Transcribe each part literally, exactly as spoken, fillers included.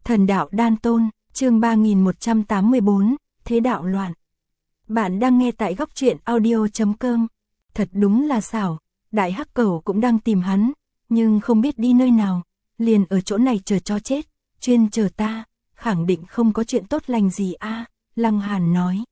Thần đạo đan tôn, chương ba nghìn một trăm tám mươi bốn, thế đạo loạn. Bạn đang nghe tại góc truyện audio chấm com. Thật đúng là xảo, đại hắc cẩu cũng đang tìm hắn, nhưng không biết đi nơi nào, liền ở chỗ này chờ cho chết, chuyên chờ ta, khẳng định không có chuyện tốt lành gì a. Lăng Hàn nói.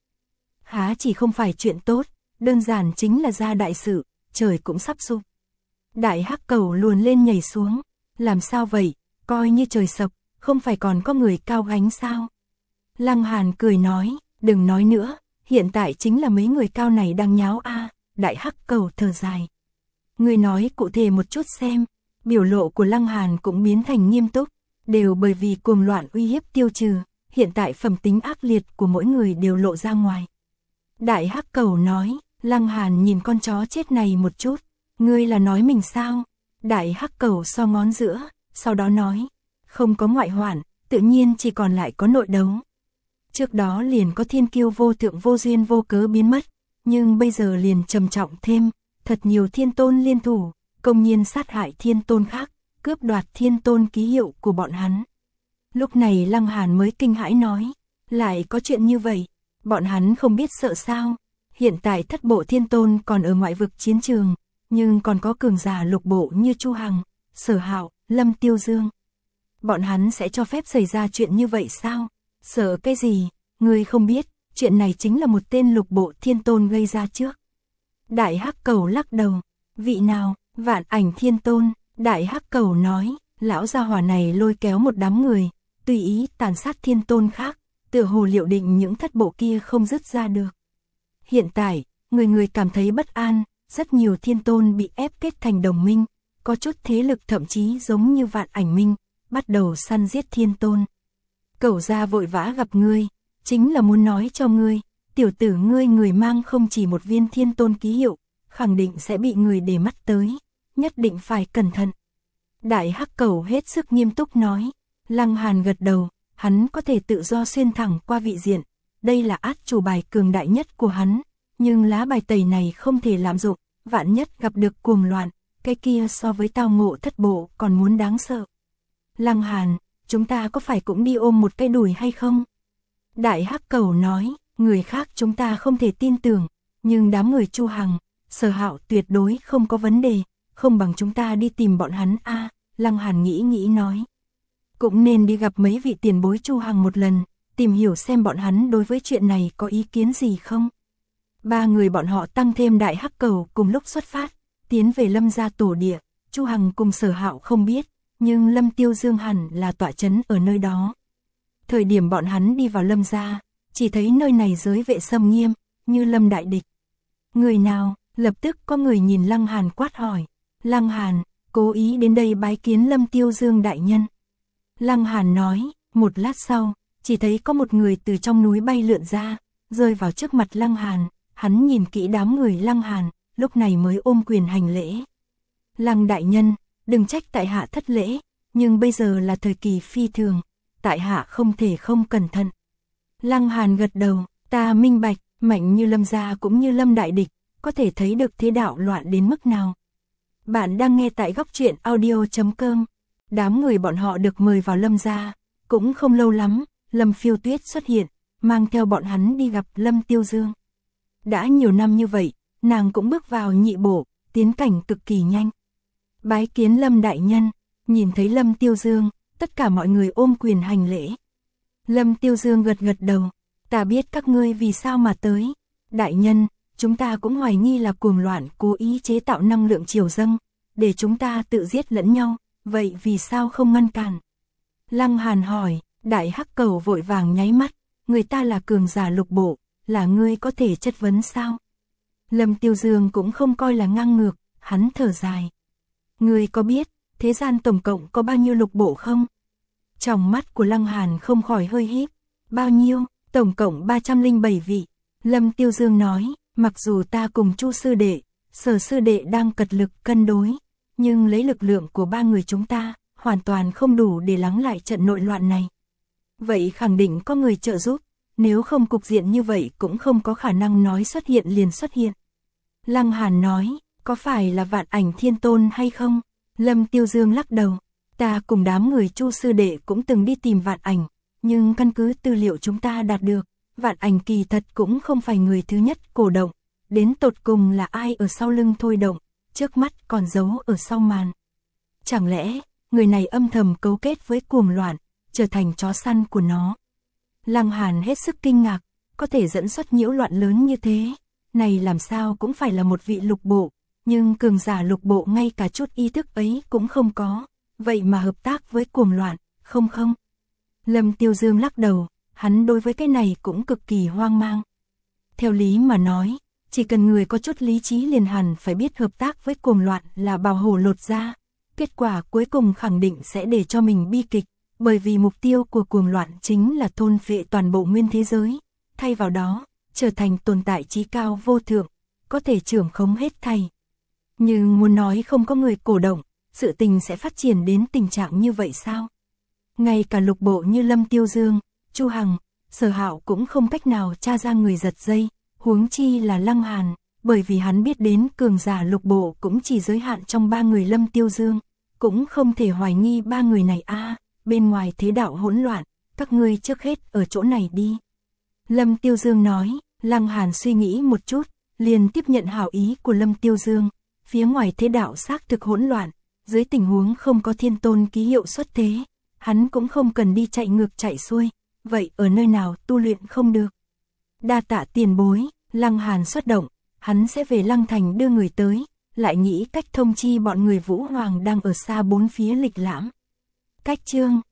Há chỉ không phải chuyện tốt, đơn giản chính là ra đại sự, trời cũng sắp sụp. Đại hắc cẩu luồn lên nhảy xuống, làm sao vậy, coi như trời sập, không phải còn có người cao gánh sao? Lăng Hàn cười nói, đừng nói nữa, hiện tại chính là mấy người cao này đang nháo a. Đại hắc cẩu thở dài. Người nói cụ thể một chút xem. Biểu lộ của Lăng Hàn cũng biến thành nghiêm túc, đều bởi vì cuồng loạn uy hiếp tiêu trừ, hiện tại phẩm tính ác liệt của mỗi người đều lộ ra ngoài. Đại hắc cẩu nói, Lăng Hàn nhìn con chó chết này một chút, ngươi là nói mình sao? Đại hắc cẩu so ngón giữa, sau đó nói, không có ngoại hoạn, tự nhiên chỉ còn lại có nội đấu. Trước đó liền có thiên kiêu vô thượng vô duyên vô cớ biến mất, nhưng bây giờ liền trầm trọng thêm, thật nhiều thiên tôn liên thủ, công nhiên sát hại thiên tôn khác, cướp đoạt thiên tôn ký hiệu của bọn hắn. Lúc này Lăng Hàn mới kinh hãi nói, lại có chuyện như vậy, bọn hắn không biết sợ sao? Hiện tại thất bộ thiên tôn còn ở ngoại vực chiến trường, nhưng còn có cường giả lục bộ như Chu Hằng, Sở Hạo, Lâm Tiêu Dương. Bọn hắn sẽ cho phép xảy ra chuyện như vậy sao? Sợ cái gì? Ngươi không biết, chuyện này chính là một tên lục bộ thiên tôn gây ra trước. Đại hắc cẩu lắc đầu, vị nào? Vạn Ảnh Thiên Tôn. Đại hắc cẩu nói, lão gia hỏa này lôi kéo một đám người, tùy ý tàn sát thiên tôn khác, tựa hồ liệu định những thất bộ kia không dứt ra được. Hiện tại, người người cảm thấy bất an, rất nhiều thiên tôn bị ép kết thành đồng minh, có chút thế lực thậm chí giống như Vạn Ảnh Minh, bắt đầu săn giết thiên tôn. Cẩu gia vội vã gặp ngươi, chính là muốn nói cho ngươi, tiểu tử ngươi người mang không chỉ một viên thiên tôn ký hiệu, khẳng định sẽ bị người để mắt tới, nhất định phải cẩn thận. Đại hắc cẩu hết sức nghiêm túc nói. Lăng Hàn gật đầu, hắn có thể tự do xuyên thẳng qua vị diện, đây là át chủ bài cường đại nhất của hắn, nhưng lá bài tẩy này không thể lạm dụng, vạn nhất gặp được cuồng loạn, cái kia so với tao ngộ thất bộ còn muốn đáng sợ. Lăng Hàn, chúng ta có phải cũng đi ôm một cái đùi hay không? Đại hắc cẩu nói, người khác chúng ta không thể tin tưởng, nhưng đám người Chu Hằng, Sở Hạo tuyệt đối không có vấn đề, không bằng chúng ta đi tìm bọn hắn a. À, Lăng Hàn nghĩ nghĩ nói. Cũng nên đi gặp mấy vị tiền bối Chu Hằng một lần, tìm hiểu xem bọn hắn đối với chuyện này có ý kiến gì không. Ba người bọn họ tăng thêm đại hắc cẩu cùng lúc xuất phát, tiến về Lâm gia tổ địa. Chu Hằng cùng Sở Hạo không biết, nhưng Lâm Tiêu Dương hẳn là tọa trấn ở nơi đó. Thời điểm bọn hắn đi vào Lâm gia, chỉ thấy nơi này giới vệ xâm nghiêm, như Lâm đại địch. Người nào? Lập tức có người nhìn Lăng Hàn quát hỏi. Lăng Hàn, cố ý đến đây bái kiến Lâm Tiêu Dương đại nhân. Lăng Hàn nói, một lát sau, chỉ thấy có một người từ trong núi bay lượn ra, rơi vào trước mặt Lăng Hàn, hắn nhìn kỹ đám người Lăng Hàn, lúc này mới ôm quyền hành lễ. Lăng đại nhân, đừng trách tại hạ thất lễ, nhưng bây giờ là thời kỳ phi thường, tại hạ không thể không cẩn thận. Lăng Hàn gật đầu, ta minh bạch, mạnh như Lâm gia cũng như Lâm đại địch, có thể thấy được thế đạo loạn đến mức nào. Bạn đang nghe tại góc truyện audio chấm com. Đám người bọn họ được mời vào Lâm gia, cũng không lâu lắm, Lâm Phiêu Tuyết xuất hiện, mang theo bọn hắn đi gặp Lâm Tiêu Dương. Đã nhiều năm như vậy, nàng cũng bước vào nhị bộ, tiến cảnh cực kỳ nhanh. Bái kiến Lâm đại nhân, nhìn thấy Lâm Tiêu Dương, tất cả mọi người ôm quyền hành lễ. Lâm Tiêu Dương gật gật đầu, ta biết các ngươi vì sao mà tới. Đại nhân, chúng ta cũng hoài nghi là cuồng loạn cố ý chế tạo năng lượng triều dâng, để chúng ta tự giết lẫn nhau, vậy vì sao không ngăn cản? Lăng Hàn hỏi, đại hắc cẩu vội vàng nháy mắt, người ta là cường giả lục bộ, là ngươi có thể chất vấn sao? Lâm Tiêu Dương cũng không coi là ngang ngược, hắn thở dài. Ngươi có biết, thế gian tổng cộng có bao nhiêu lục bộ không? Trong mắt của Lăng Hàn không khỏi hơi híp, bao nhiêu? Tổng cộng ba trăm lẻ bảy vị. Lâm Tiêu Dương nói, mặc dù ta cùng Chu sư đệ, Sở sư đệ đang cật lực cân đối, nhưng lấy lực lượng của ba người chúng ta, hoàn toàn không đủ để lắng lại trận nội loạn này. Vậy khẳng định có người trợ giúp, nếu không cục diện như vậy cũng không có khả năng nói xuất hiện liền xuất hiện. Lăng Hàn nói, có phải là Vạn Ảnh Thiên Tôn hay không? Lâm Tiêu Dương lắc đầu, Ta cùng đám người Chu sư đệ cũng từng đi tìm Vạn Ảnh, nhưng căn cứ tư liệu chúng ta đạt được, Vạn Ảnh kỳ thật cũng không phải người thứ nhất cổ động, đến tột cùng là ai ở sau lưng thôi động, trước mắt còn giấu ở sau màn. Chẳng lẽ, người này âm thầm cấu kết với cuồng loạn, trở thành chó săn của nó. Lăng Hàn hết sức kinh ngạc, có thể dẫn xuất nhiễu loạn lớn như thế, này làm sao cũng phải là một vị lục bộ, nhưng cường giả lục bộ ngay cả chút ý thức ấy cũng không có, vậy mà hợp tác với cuồng loạn, không không. Lâm Tiêu Dương lắc đầu, hắn đối với cái này cũng cực kỳ hoang mang. Theo lý mà nói, chỉ cần người có chút lý trí liền hẳn phải biết hợp tác với cuồng loạn là bào hổ lột da. Kết quả cuối cùng khẳng định sẽ để cho mình bi kịch, bởi vì mục tiêu của cuồng loạn chính là thôn phệ toàn bộ nguyên thế giới. Thay vào đó, trở thành tồn tại trí cao vô thượng, có thể trưởng khống hết thảy. Nhưng muốn nói không có người cổ động, sự tình sẽ phát triển đến tình trạng như vậy sao? Ngay cả lục bộ như Lâm Tiêu Dương, Chu Hằng, Sở Hạo cũng không cách nào tra ra người giật dây, huống chi là Lăng Hàn, bởi vì hắn biết đến cường giả lục bộ cũng chỉ giới hạn trong ba người Lâm Tiêu Dương, cũng không thể hoài nghi ba người này a, à, bên ngoài thế đạo hỗn loạn, các ngươi trước hết ở chỗ này đi. Lâm Tiêu Dương nói, Lăng Hàn suy nghĩ một chút, liền tiếp nhận hảo ý của Lâm Tiêu Dương, phía ngoài thế đạo xác thực hỗn loạn, dưới tình huống không có thiên tôn ký hiệu xuất thế, hắn cũng không cần đi chạy ngược chạy xuôi, vậy ở nơi nào tu luyện không được. Đa tạ tiền bối, Lăng Hàn xuất động, hắn sẽ về Lăng Thành đưa người tới, lại nghĩ cách thông chi bọn người Vũ Hoàng đang ở xa bốn phía lịch lãm. Cách chương